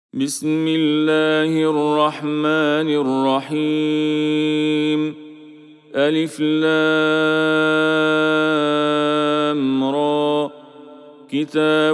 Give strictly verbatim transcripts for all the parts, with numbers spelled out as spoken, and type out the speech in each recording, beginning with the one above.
بسم الله الرحمن الرحيم. ألف لام را. كتاب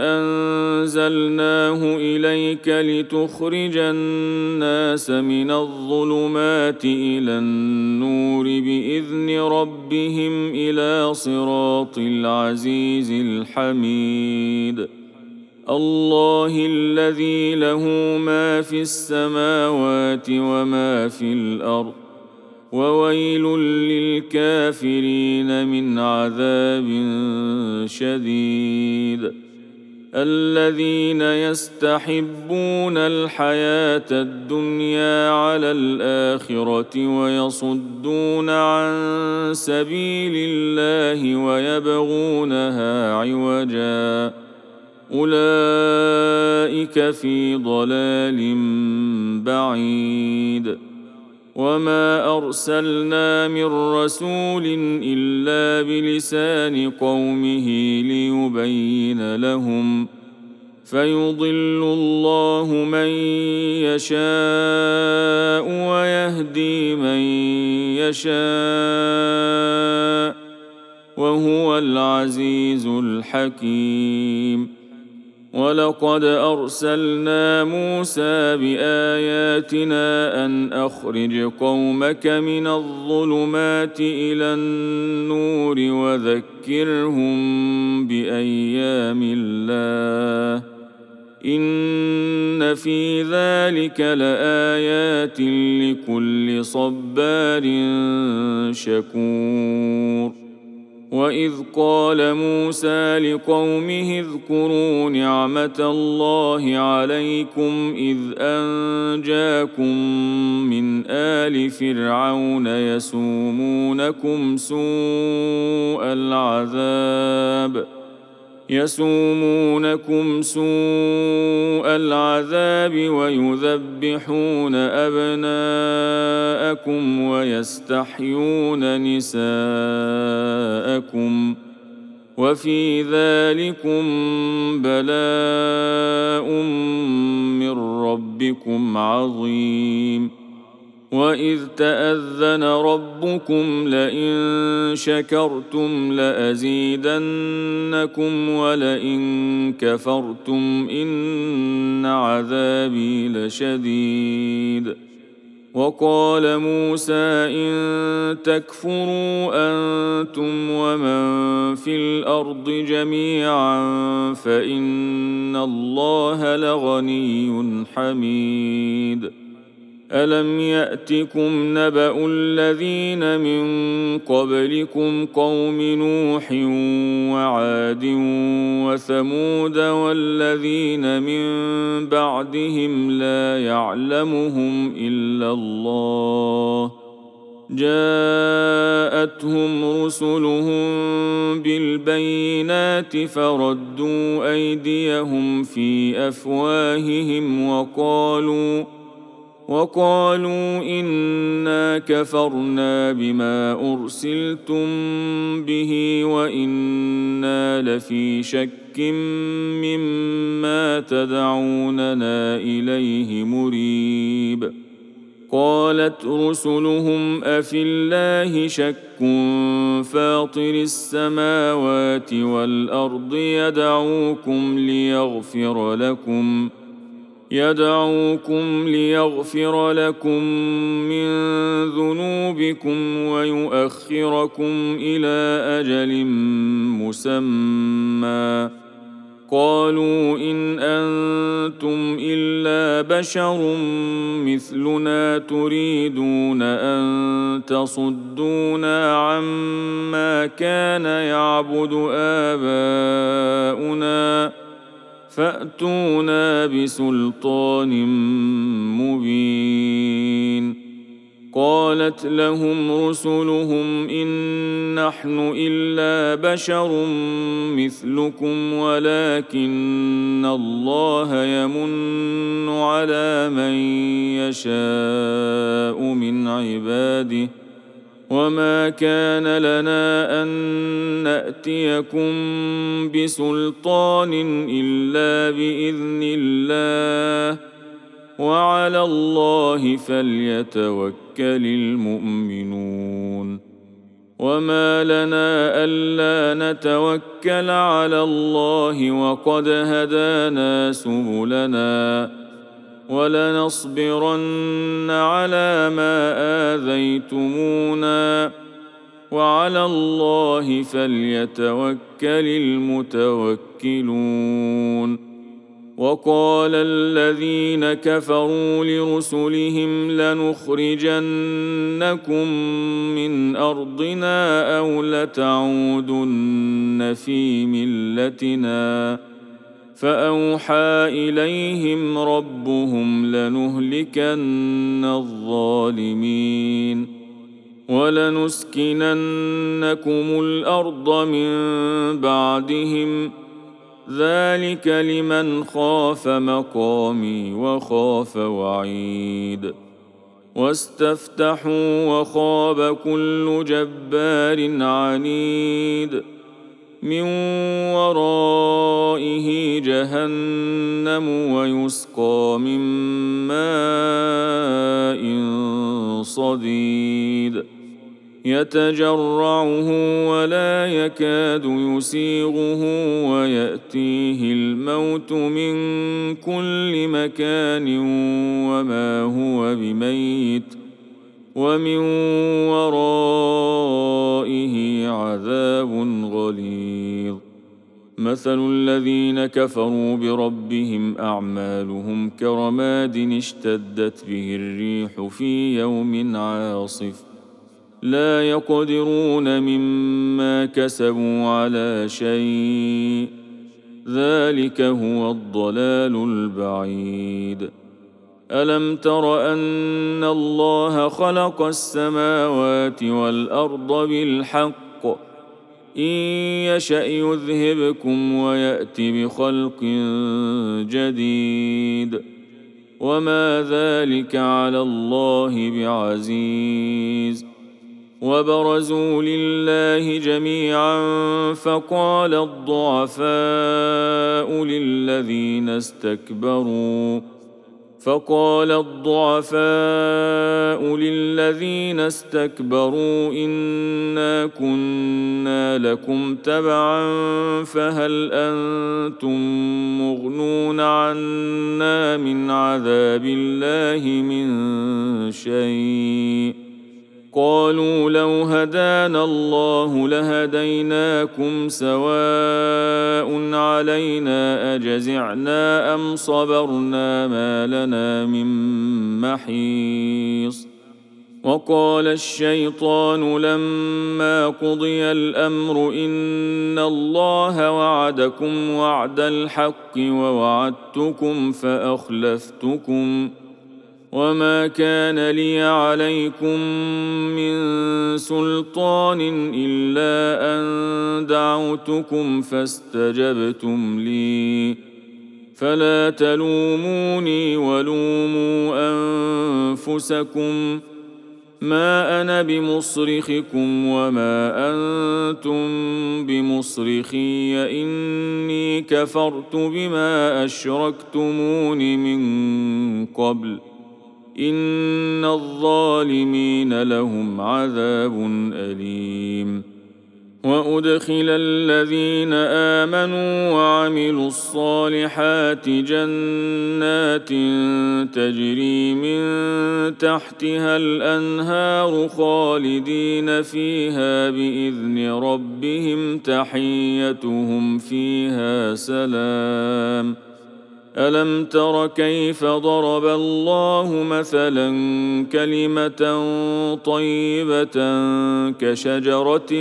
أنزلناه إليك لتخرج الناس من الظلمات إلى النور بإذن ربهم إلى صراط العزيز الحميد. الله الذي له ما في السماوات وما في الأرض، وويل للكافرين من عذاب شديد. الذين يستحبون الحياة الدنيا على الآخرة ويصدون عن سبيل الله ويبغونها عوجا، أولئك في ضلال بعيد. وما أرسلنا من رسول إلا بلسان قومه ليبين لهم، فيضل الله من يشاء ويهدي من يشاء، وهو العزيز الحكيم. ولقد أرسلنا موسى بآياتنا أن أخرج قومك من الظلمات إلى النور وذكرهم بأيام الله، إن في ذلك لآيات لكل صبار شكور. وإذ قال موسى لقومه اذكروا نعمة الله عليكم إذ أنجاكم من آل فرعون يسومونكم سوء العذاب يسومونكم سوء العذاب ويذبحون أبناءكم ويستحيون نساءكم، وفي ذلكم بلاء من ربكم عظيم. وإذ تأذن ربكم لئن شكرتم لأزيدنكم ولئن كفرتم إن عذابي لشديد. وقال موسى إن تكفروا أنتم ومن في الأرض جميعا فإن الله لغني حميد. ألم يأتكم نبأ الذين من قبلكم قوم نوح وعاد وثمود والذين من بعدهم لا يعلمهم إلا الله، جاءتهم رسلهم بالبينات فردوا أيديهم في أفواههم وقالوا وقالوا إنا كفرنا بما أرسلتم به وإنا لفي شك مما تدعوننا إليه مريب. قالت رسلهم أفي الله شك فاطر السماوات والأرض يدعوكم ليغفر لكم يدعوكم ليغفر لكم من ذنوبكم ويؤخركم إلى أجل مسمى. قالوا إن أنتم إلا بشر مثلنا تريدون أن تصدونا عما كان يعبد آباؤنا فأتونا بسلطان مبين. قالت لهم رسلهم إن نحن إلا بشر مثلكم ولكن الله يمن على من يشاء من عباده، وما كان لنا أن نأتيكم بسلطان إلا بإذن الله، وعلى الله فليتوكل المؤمنون وما لنا ألا نتوكل على الله وقد هدانا سبلنا ولنصبرن على ما آذيتمونا وعلى الله فليتوكل المتوكلون وقال الذين كفروا لرسلهم لنخرجنكم من أرضنا أو لتعودن في ملتنا فأوحى إليهم ربهم لنهلكن الظالمين ولنسكننكم الأرض من بعدهم ذلك لمن خاف مقامي وخاف وعيد واستفتحوا وخاب كل جبار عنيد من ورائه جهنم ويسقى من ماء صديد يتجرعه ولا يكاد يسيغه ويأتيه الموت من كل مكان وما هو بميت ومن ورائه عذاب غليظ مثل الذين كفروا بربهم أعمالهم كرماد اشتدت به الريح في يوم عاصف لا يقدرون مما كسبوا على شيء ذلك هو الضلال البعيد ألم تر أن الله خلق السماوات والأرض بالحق إن يشأ يذهبكم ويأت بخلق جديد وما ذلك على الله بعزيز وبرزوا لله جميعا فقال الضعفاء للذين استكبروا فقال الضعفاء للذين استكبروا إنا كنا لكم تبعا فهل أنتم مغنون عنا من عذاب الله من شيء قالوا لو هدانا الله لهديناكم سواء علينا أجزعنا أم صبرنا ما لنا من محيص وقال الشيطان لما قضي الأمر إن الله وعدكم وعد الحق ووعدتكم فأخلفتكم وما كان لي عليكم من سلطان إلا أن دعوتكم فاستجبتم لي فلا تلوموني ولوموا أنفسكم ما أنا بمصرخكم وما أنتم بمصرخي إني كفرت بما أشركتمون من قبل إن الظالمين لهم عذاب أليم وأدخل الذين آمنوا وعملوا الصالحات جنات تجري من تحتها الأنهار خالدين فيها بإذن ربهم تحيتهم فيها سلام ألم تر كيف ضرب الله مثلا كلمة طيبة كشجرة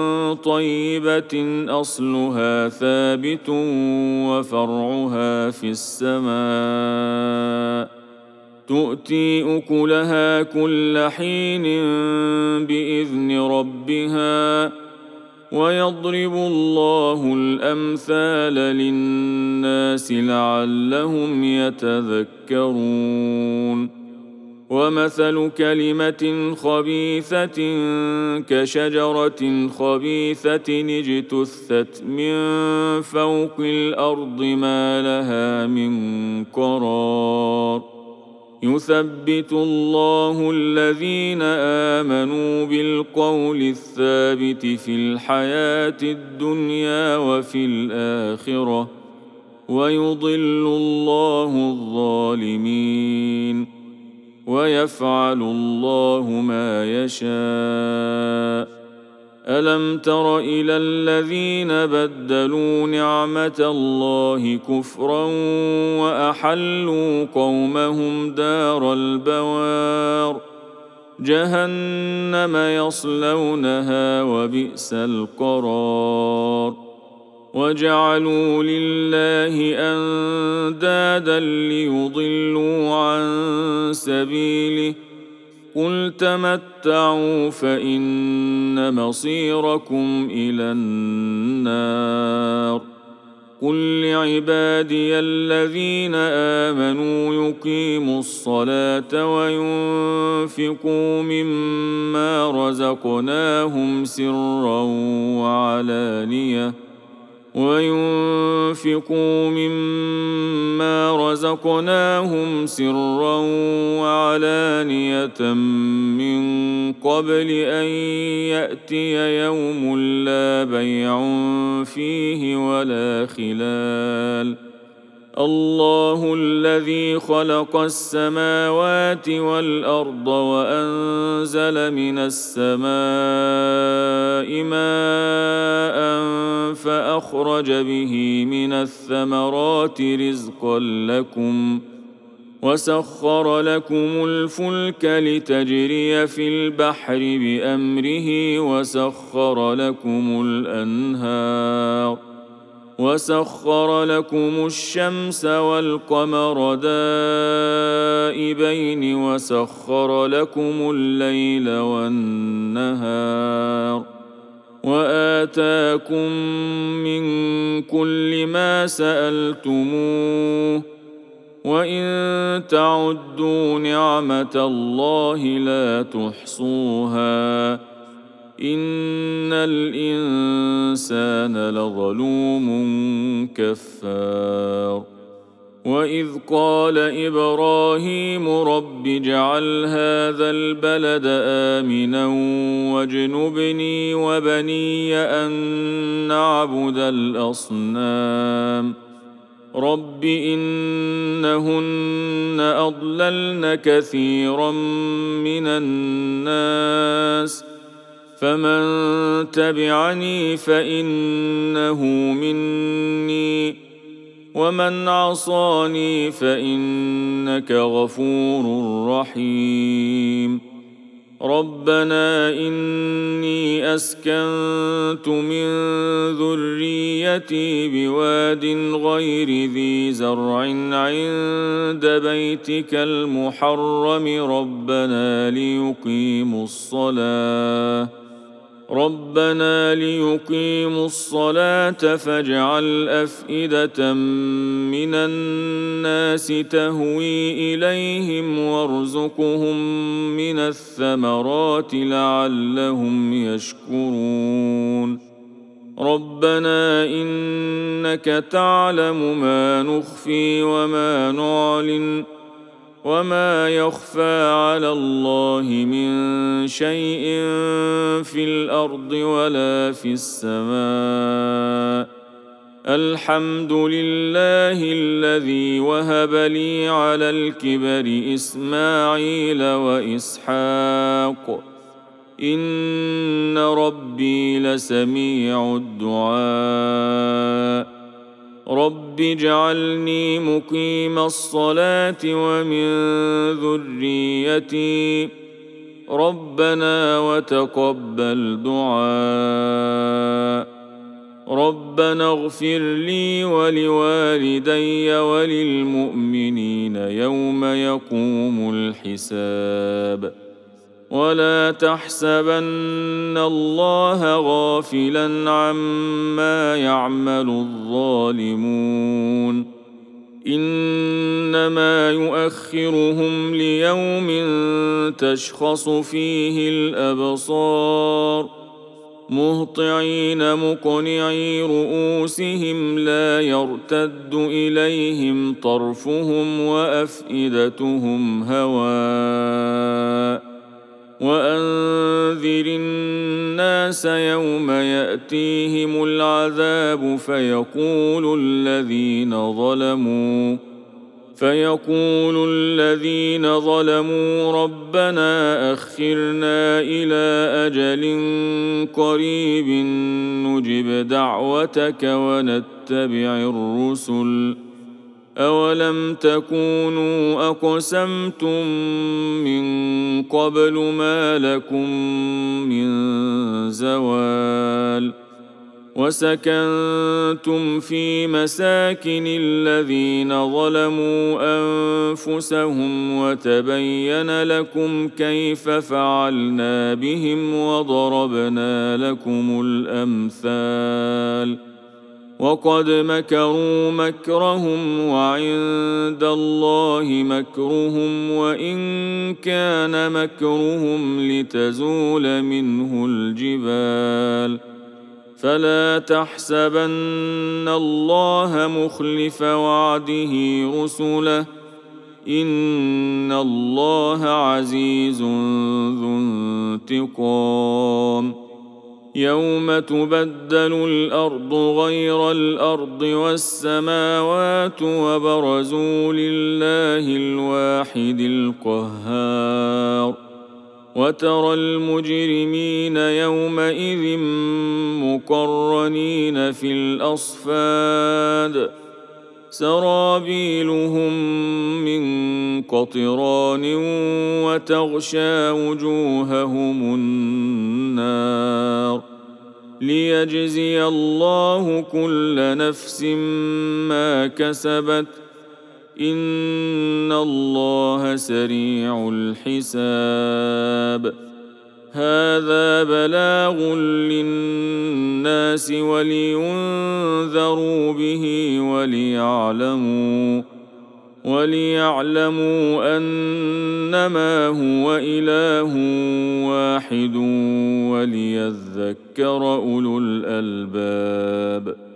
طيبة أصلها ثابت وفرعها في السماء تؤتي أكلها كل حين بإذن ربها ويضرب الله الأمثال للناس لعلهم يتذكرون ومثل كلمة خبيثة كشجرة خبيثة اجتثت من فوق الأرض ما لها من قرار يثبت الله الذين آمنوا بالقول الثابت في الحياة الدنيا وفي الآخرة ويضل الله الظالمين ويفعل الله ما يشاء. ألم تر إلى الذين بدلوا نعمة الله كفرا وأحلوا قومهم دار البوار جهنم يصلونها وبئس القرار. وجعلوا لله أندادا ليضلوا عن سبيله قل تمتعوا فإن مصيركم إلى النار. قل لعبادي الذين آمنوا يقيموا الصلاة وينفقوا مما رزقناهم سرا وعلانية وينفقوا مما رزقناهم سرا وعلانية من قبل أن يأتي يوم لا بيع فيه ولا خلال. الله الذي خلق السماوات والأرض وأنزل من السماء ماء فأخرج به من الثمرات رزقا لكم وسخر لكم الفلك لتجري في البحر بأمره وسخر لكم الأنهار وسخر لكم الشمس والقمر دائبين وسخر لكم الليل والنهار وآتاكم من كل ما سألتموه وإن تعدوا نعمة الله لا تحصوها إن الإنسان لظلوم كفار. وإذ قال إبراهيم رب اجعل هذا البلد آمنا واجنبني وبني أن نعبد الأصنام رب إنهن أضللن كثيرا من الناس فمن تبعني فإنه مني ومن عصاني فإنك غفور رحيم. ربنا إني أسكنت من ذريتي بواد غير ذي زرع عند بيتك المحرم ربنا ليقيموا الصلاة ربنا ليقيموا الصلاة فاجعل أفئدة من الناس تهوي إليهم وارزقهم من الثمرات لعلهم يشكرون. ربنا إنك تعلم ما نخفي وما نعلن وما يخفى على الله من شيء في الأرض ولا في السماء. الحمد لله الذي وهب لي على الكبر إسماعيل وإسحاق إن ربي لسميع الدعاء. رب اجعلني مقيم الصلاة ومن ذريتي ربنا وتقبل دعاء. ربنا اغفر لي ولوالدي وللمؤمنين يوم يقوم الحساب. ولا تحسبن الله غافلا عما يعمل الظالمون إنما يؤخرهم ليوم تشخص فيه الأبصار مهطعين مقنعي رؤوسهم لا يرتد إليهم طرفهم وأفئدتهم هواء وأنذر الناس يوم يأتيهم العذاب فيقول الذين ظلموا فيقول الذين ظلموا ربنا أخرنا إلى أجل قريب نجب دعوتك ونتبع الرسل أولم تكونوا أقسمتم من قبل ما لكم من زوال وسكنتم في مساكن الذين ظلموا أنفسهم وتبين لكم كيف فعلنا بهم وضربنا لكم الأمثال وقد مكروا مكرهم وعند الله مكرهم وإن كان مكرهم لتزول منه الجبال فلا تحسبن الله مخلف وعده رسله إن الله عزيز ذو انتقام يوم تبدل الأرض غير الأرض والسماوات وبرزوا لله الواحد القهار وترى المجرمين يومئذ مقرنين في الأصفاد سرابيلهم من قطران وتغشى وجوههم النار ليجزي الله كل نفس ما كسبت إن الله سريع الحساب هذا بلاغ للناس ولينذروا به وليعلموا وليعلموا أنما هو إله واحد وليذكر أولو الألباب